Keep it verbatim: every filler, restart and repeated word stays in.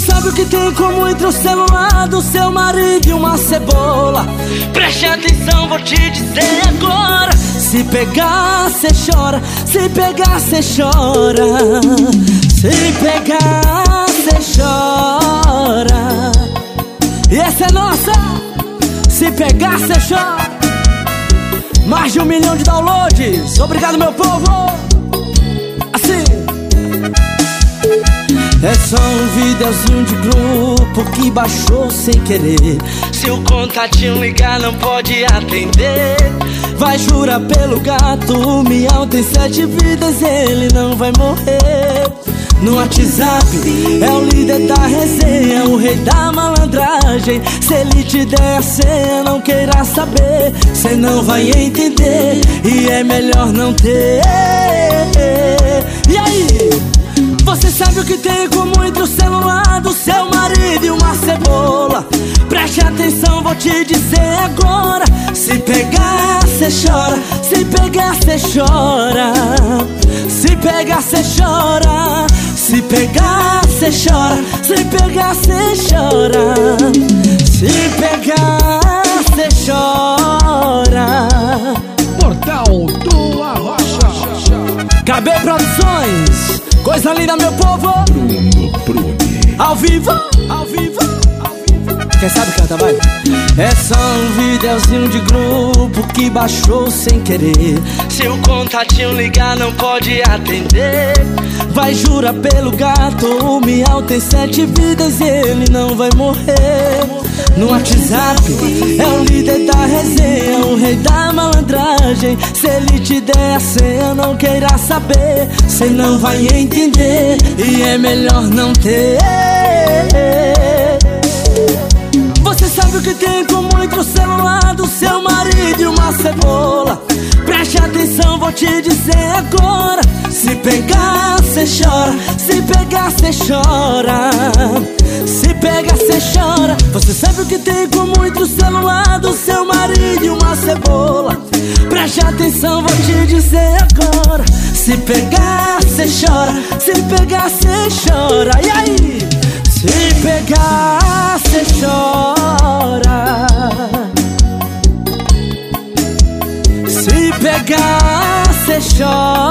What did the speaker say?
sabe o que tem como entre o celular do seu marido e uma cebola? Preste atenção, vou te dizer agora. Se pegar, cê chora. Se pegar, cê chora. Se pegar, cê chora. E essa é nossa. Se pegar, cê chora. Mais de um milhão de downloads. Obrigado, meu povo. Assim. É só um videozinho de grupo que baixou sem querer. Se o contatinho ligar não pode atender. Vai jurar pelo gato, o Miau tem sete vidas, ele não vai morrer. No WhatsApp é o líder da resenha, o rei da malandragem. Se ele te der a senha, não queira saber, cê não vai entender e é melhor não ter. E aí? Você sabe o que tem como entre o celular do seu marido e uma cebola? Preste atenção, vou te dizer agora. Se pegar, cê chora. Se pegar, cê chora. Se pegar, cê chora. Se pegar, cê chora. Se pegar, cê chora. Se pegar, cê chora. Portal do Arrocha. K B Produções. Coisa linda, meu povo. Bruno Bruni. Ao vivo, ao vivo, ao vivo. Quem sabe canta, vai. É só um videozinho de grupo que baixou sem querer. Se o contatinho ligar não pode atender. Vai jurar pelo gato, o Miau tem sete vidas e ele não vai morrer. No WhatsApp é o líder da resenha, o rei da malandragem. Se ele te der a senha, não queira saber, cê não vai entender e é melhor não ter. Você sabe o que tem como entre o celular do seu marido e uma cebola? Preste atenção, vou te dizer agora. Se pegar, cê chora. Se pegar, cê chora. Se pegar, cê chora. Você sabe o que tem como entre o celular do seu marido e uma cebola? Preste atenção, vou te dizer agora. Se pegar, cê chora. Se pegar, cê chora. E aí? Se pegar, cê chora. Se pegar, cê chora.